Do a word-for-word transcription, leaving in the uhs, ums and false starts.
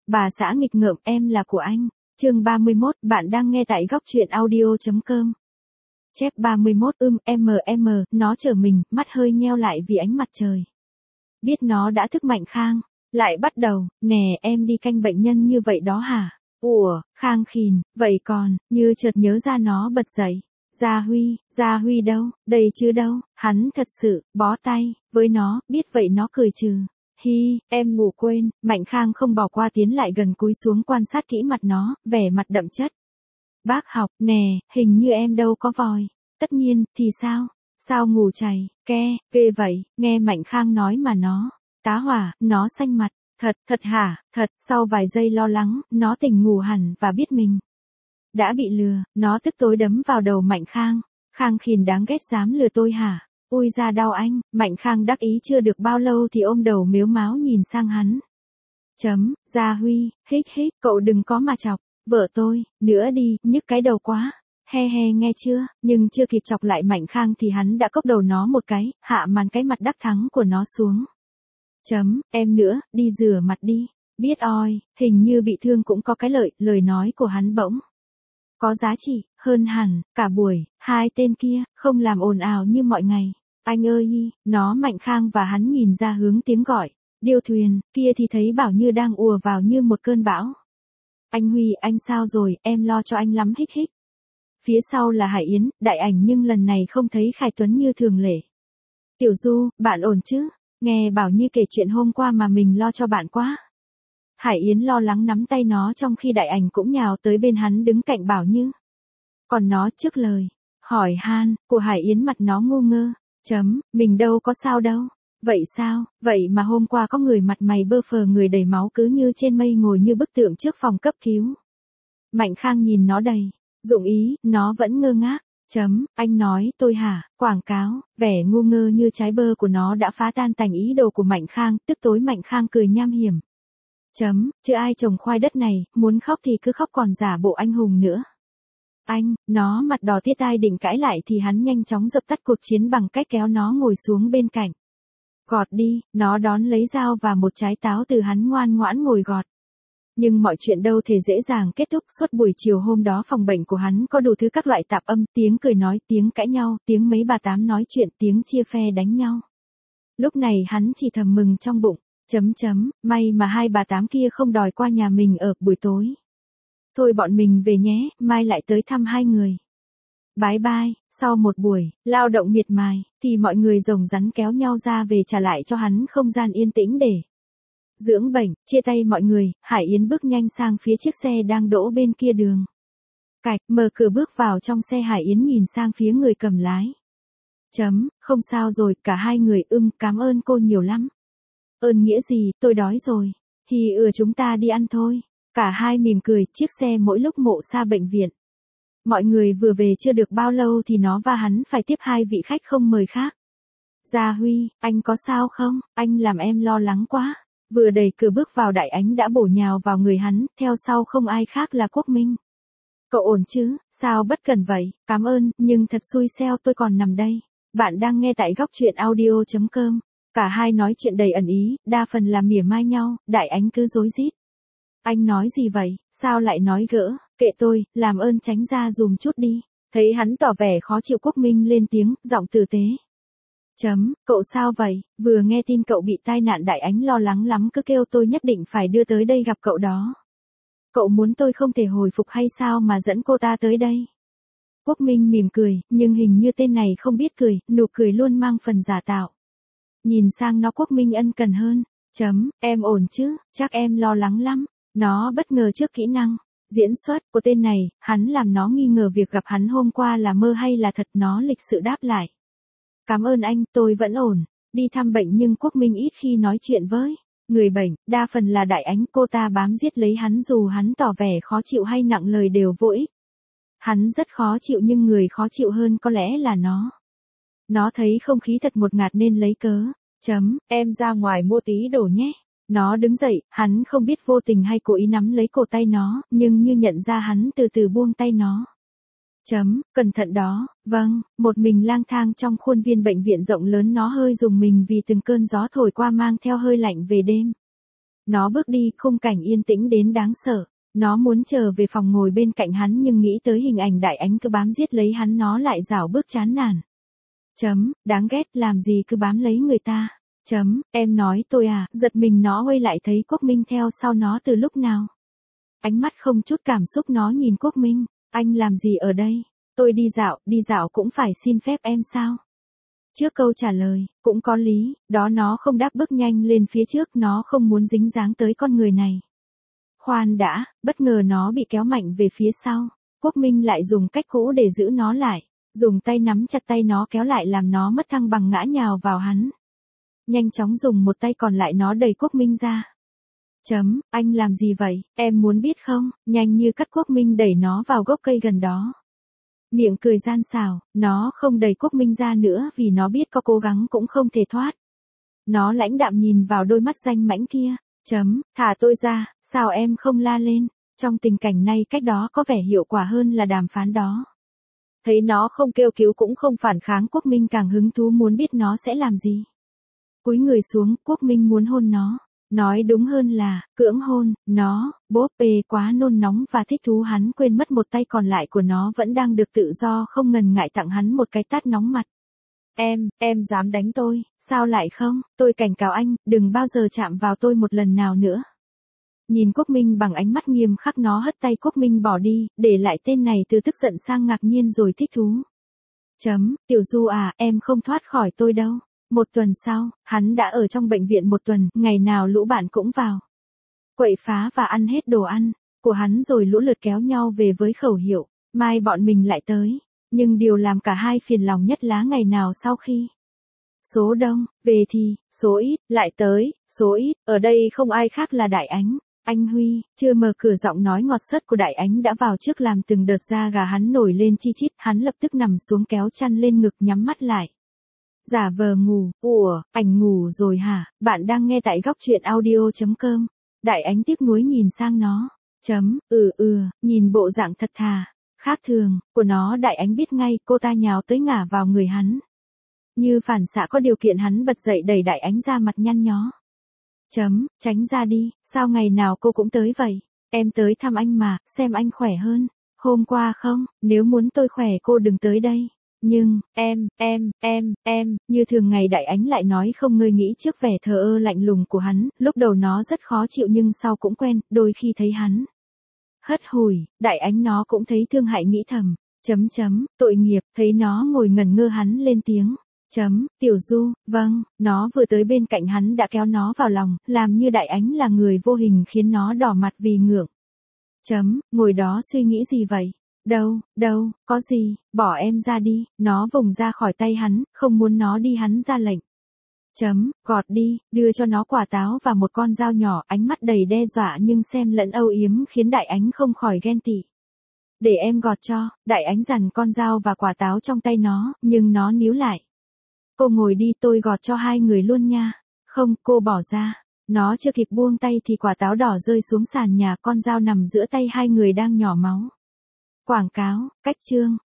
Bà xã nghịch ngợm, em là của anh. Chương ba mươi mốt, bạn đang nghe tại góc truyện audio chấm com. Chép ba mươi mốt, ưm, em em, nó trở mình, mắt hơi nheo lại vì ánh mặt trời. Biết nó đã thức Mạnh Khang, lại bắt đầu, nè em đi canh bệnh nhân như vậy đó hả? Ủa, Khang khìn, vậy còn, như chợt nhớ ra nó bật dậy. Gia Huy, Gia Huy đâu, đây chứ đâu, hắn thật sự, bó tay, với nó, biết vậy nó cười trừ. Hi, em ngủ quên, Mạnh Khang không bỏ qua tiến lại gần cúi xuống quan sát kỹ mặt nó, vẻ mặt đậm chất. Bác học, nè, hình như em đâu có vòi. Tất nhiên, thì sao? Sao ngủ chảy, ke, ghê vậy, nghe Mạnh Khang nói mà nó. Tá hỏa, nó xanh mặt. Thật, thật hả, thật, sau vài giây lo lắng, nó tỉnh ngủ hẳn và biết mình đã bị lừa, nó tức tối đấm vào đầu Mạnh Khang. Khang khìn đáng ghét dám lừa tôi hả? Ui ra đau anh, Mạnh Khang đắc ý chưa được bao lâu thì ôm đầu mếu máo nhìn sang hắn. Chấm, Gia Huy, hích hích, cậu đừng có mà chọc, vợ tôi, nữa đi, nhức cái đầu quá. He he nghe chưa, nhưng chưa kịp chọc lại Mạnh Khang thì hắn đã cốc đầu nó một cái, hạ màn cái mặt đắc thắng của nó xuống. Chấm, em nữa, đi rửa mặt đi. Biết oi, hình như bị thương cũng có cái lợi, lời nói của hắn bỗng có giá trị, hơn hẳn, cả buổi, hai tên kia, không làm ồn ào như mọi ngày. Anh ơi y, nó Mạnh Khang và hắn nhìn ra hướng tiếng gọi. Điêu thuyền, kia thì thấy Bảo Như đang ùa vào như một cơn bão. Anh Huy, anh sao rồi, em lo cho anh lắm hích hích. Phía sau là Hải Yến, Đại Ảnh nhưng lần này không thấy Khải Tuấn như thường lệ. Tiểu Du, bạn ổn chứ? Nghe Bảo Như kể chuyện hôm qua mà mình lo cho bạn quá. Hải Yến lo lắng nắm tay nó trong khi Đại Ảnh cũng nhào tới bên hắn đứng cạnh Bảo Như. Còn nó trước lời, hỏi han, của Hải Yến mặt nó ngu ngơ. Chấm, mình đâu có sao đâu. Vậy sao, vậy mà hôm qua có người mặt mày bơ phờ người đầy máu cứ như trên mây ngồi như bức tượng trước phòng cấp cứu. Mạnh Khang nhìn nó đầy dụng ý, nó vẫn ngơ ngác. Chấm, anh nói tôi hả, quảng cáo, vẻ ngu ngơ như trái bơ của nó đã phá tan tành ý đồ của Mạnh Khang, tức tối Mạnh Khang cười nham hiểm. Chấm, chứ ai trồng khoai đất này, muốn khóc thì cứ khóc còn giả bộ anh hùng nữa. Anh, nó mặt đỏ tía tai định cãi lại thì hắn nhanh chóng dập tắt cuộc chiến bằng cách kéo nó ngồi xuống bên cạnh. Gọt đi, nó đón lấy dao và một trái táo từ hắn ngoan ngoãn ngồi gọt. Nhưng mọi chuyện đâu thể dễ dàng kết thúc, suốt buổi chiều hôm đó phòng bệnh của hắn có đủ thứ các loại tạp âm, tiếng cười nói, tiếng cãi nhau, tiếng mấy bà tám nói chuyện, tiếng chia phe đánh nhau. Lúc này hắn chỉ thầm mừng trong bụng, chấm chấm, may mà hai bà tám kia không đòi qua nhà mình ở buổi tối. Thôi bọn mình về nhé, mai lại tới thăm hai người. Bái bai, sau một buổi lao động miệt mài, thì mọi người rồng rắn kéo nhau ra về trả lại cho hắn không gian yên tĩnh để dưỡng bệnh. Chia tay mọi người, Hải Yến bước nhanh sang phía chiếc xe đang đỗ bên kia đường. Cạch, mở cửa bước vào trong xe. Hải Yến nhìn sang phía người cầm lái. Chấm, không sao rồi, cả hai người ưng, cảm ơn cô nhiều lắm. Ơn nghĩa gì, tôi đói rồi. Thì ừ chúng ta đi ăn thôi. Cả hai mỉm cười, chiếc xe mỗi lúc mộ xa bệnh viện. Mọi người vừa về chưa được bao lâu thì nó và hắn phải tiếp hai vị khách không mời khác. Gia Huy, anh có sao không? Anh làm em lo lắng quá. Vừa đẩy cửa bước vào Đại Ánh đã bổ nhào vào người hắn, theo sau không ai khác là Quốc Minh. Cậu ổn chứ, sao bất cần vậy, cảm ơn, nhưng thật xui xeo tôi còn nằm đây. Bạn đang nghe tại góc truyện audio chấm com. Cả hai nói chuyện đầy ẩn ý, đa phần là mỉa mai nhau, Đại Ánh cứ rối rít. Anh nói gì vậy, sao lại nói gỡ, kệ tôi, làm ơn tránh ra dùm chút đi. Thấy hắn tỏ vẻ khó chịu Quốc Minh lên tiếng, giọng tử tế. Chấm, cậu sao vậy, vừa nghe tin cậu bị tai nạn Đại Ánh lo lắng lắm cứ kêu tôi nhất định phải đưa tới đây gặp cậu đó. Cậu muốn tôi không thể hồi phục hay sao mà dẫn cô ta tới đây? Quốc Minh mỉm cười, nhưng hình như tên này không biết cười, nụ cười luôn mang phần giả tạo. Nhìn sang nó Quốc Minh ân cần hơn. Chấm, em ổn chứ, chắc em lo lắng lắm. Nó bất ngờ trước kỹ năng diễn xuất của tên này, hắn làm nó nghi ngờ việc gặp hắn hôm qua là mơ hay là thật. Nó lịch sự đáp lại. Cảm ơn anh, tôi vẫn ổn. Đi thăm bệnh nhưng Quốc Minh ít khi nói chuyện với người bệnh, đa phần là Đại Ánh. Cô ta bám giết lấy hắn dù hắn tỏ vẻ khó chịu hay nặng lời đều vô ích. Hắn rất khó chịu nhưng người khó chịu hơn có lẽ là nó. Nó thấy không khí thật ngột ngạt nên lấy cớ. Chấm, em ra ngoài mua tí đồ nhé. Nó đứng dậy, hắn không biết vô tình hay cố ý nắm lấy cổ tay nó, nhưng như nhận ra hắn từ từ buông tay nó. Chấm, cẩn thận đó, vâng, một mình lang thang trong khuôn viên bệnh viện rộng lớn nó hơi rùng mình vì từng cơn gió thổi qua mang theo hơi lạnh về đêm. Nó bước đi, khung cảnh yên tĩnh đến đáng sợ. Nó muốn trở về phòng ngồi bên cạnh hắn nhưng nghĩ tới hình ảnh Đại Ánh cứ bám giết lấy hắn nó lại rảo bước chán nản. Chấm, đáng ghét, làm gì cứ bám lấy người ta. Chấm, em nói tôi à, giật mình nó quay lại thấy Quốc Minh theo sau nó từ lúc nào. Ánh mắt không chút cảm xúc nó nhìn Quốc Minh, anh làm gì ở đây? Tôi đi dạo, đi dạo cũng phải xin phép em sao? Trước câu trả lời, cũng có lý, đó nó không đáp bước nhanh lên phía trước, nó không muốn dính dáng tới con người này. Khoan đã, bất ngờ nó bị kéo mạnh về phía sau, Quốc Minh lại dùng cách cũ để giữ nó lại, dùng tay nắm chặt tay nó kéo lại làm nó mất thăng bằng ngã nhào vào hắn. Nhanh chóng dùng một tay còn lại nó đẩy Quốc Minh ra. Chấm, anh làm gì vậy, em muốn biết không? Nhanh như cắt Quốc Minh đẩy nó vào gốc cây gần đó. Miệng cười gian xảo, nó không đẩy Quốc Minh ra nữa vì nó biết có cố gắng cũng không thể thoát. Nó lãnh đạm nhìn vào đôi mắt danh mãnh kia. Chấm, thả tôi ra, sao em không la lên? Trong tình cảnh này cách đó có vẻ hiệu quả hơn là đàm phán đó. Thấy nó không kêu cứu cũng không phản kháng, Quốc Minh càng hứng thú muốn biết nó sẽ làm gì. Cúi người xuống, Quốc Minh muốn hôn nó. Nói đúng hơn là, cưỡng hôn, nó, bốp bê quá nôn nóng và thích thú hắn quên mất một tay còn lại của nó vẫn đang được tự do không ngần ngại tặng hắn một cái tát nóng mặt. Em, em dám đánh tôi, sao lại không, tôi cảnh cáo anh, đừng bao giờ chạm vào tôi một lần nào nữa. Nhìn Quốc Minh bằng ánh mắt nghiêm khắc nó hất tay Quốc Minh bỏ đi, để lại tên này từ tức giận sang ngạc nhiên rồi thích thú. Chấm, Tiểu Du à, em không thoát khỏi tôi đâu. Một tuần sau, hắn đã ở trong bệnh viện một tuần, ngày nào lũ bạn cũng vào. Quậy phá và ăn hết đồ ăn của hắn rồi lũ lượt kéo nhau về với khẩu hiệu, mai bọn mình lại tới. Nhưng điều làm cả hai phiền lòng nhất là ngày nào sau khi số đông, về thì, số ít, lại tới, số ít, ở đây không ai khác là Đại Ánh. Anh Huy, chưa mở cửa giọng nói ngọt sớt của Đại Ánh đã vào trước làm từng đợt da gà hắn nổi lên chi chít, hắn lập tức nằm xuống kéo chăn lên ngực nhắm mắt lại. Giả vờ ngủ, ủa, ảnh ngủ rồi hả, bạn đang nghe tại góc truyện audio chấm com. Đại Ánh tiếc nuối nhìn sang nó, chấm, ừ ừ, nhìn bộ dạng thật thà, khác thường, của nó Đại Ánh biết ngay cô ta nhào tới ngả vào người hắn. Như phản xạ có điều kiện hắn bật dậy đẩy Đại Ánh ra mặt nhăn nhó. Chấm, tránh ra đi, sao ngày nào cô cũng tới vậy, em tới thăm anh mà, xem anh khỏe hơn, hôm qua không, nếu muốn tôi khỏe cô đừng tới đây. Nhưng, em, em, em, em, như thường ngày Đại Ánh lại nói không ngơi nghĩ trước vẻ thờ ơ lạnh lùng của hắn, lúc đầu nó rất khó chịu nhưng sau cũng quen, đôi khi thấy hắn hất hủi, Đại Ánh nó cũng thấy thương hại nghĩ thầm, chấm chấm, tội nghiệp, thấy nó ngồi ngẩn ngơ hắn lên tiếng, chấm, Tiểu Du, vâng, nó vừa tới bên cạnh hắn đã kéo nó vào lòng, làm như Đại Ánh là người vô hình khiến nó đỏ mặt vì ngượng. Chấm, ngồi đó suy nghĩ gì vậy? Đâu, đâu, có gì, bỏ em ra đi, nó vùng ra khỏi tay hắn, không muốn nó đi hắn ra lệnh. Chấm, gọt đi, đưa cho nó quả táo và một con dao nhỏ, ánh mắt đầy đe dọa nhưng xem lẫn âu yếm khiến Đại Ánh không khỏi ghen tị. Để em gọt cho, Đại Ánh giằng con dao và quả táo trong tay nó, nhưng nó níu lại. Cô ngồi đi tôi gọt cho hai người luôn nha. Không, cô bỏ ra. Nó chưa kịp buông tay thì quả táo đỏ rơi xuống sàn nhà, con dao nằm giữa tay hai người đang nhỏ máu. Quảng cáo, cách chương.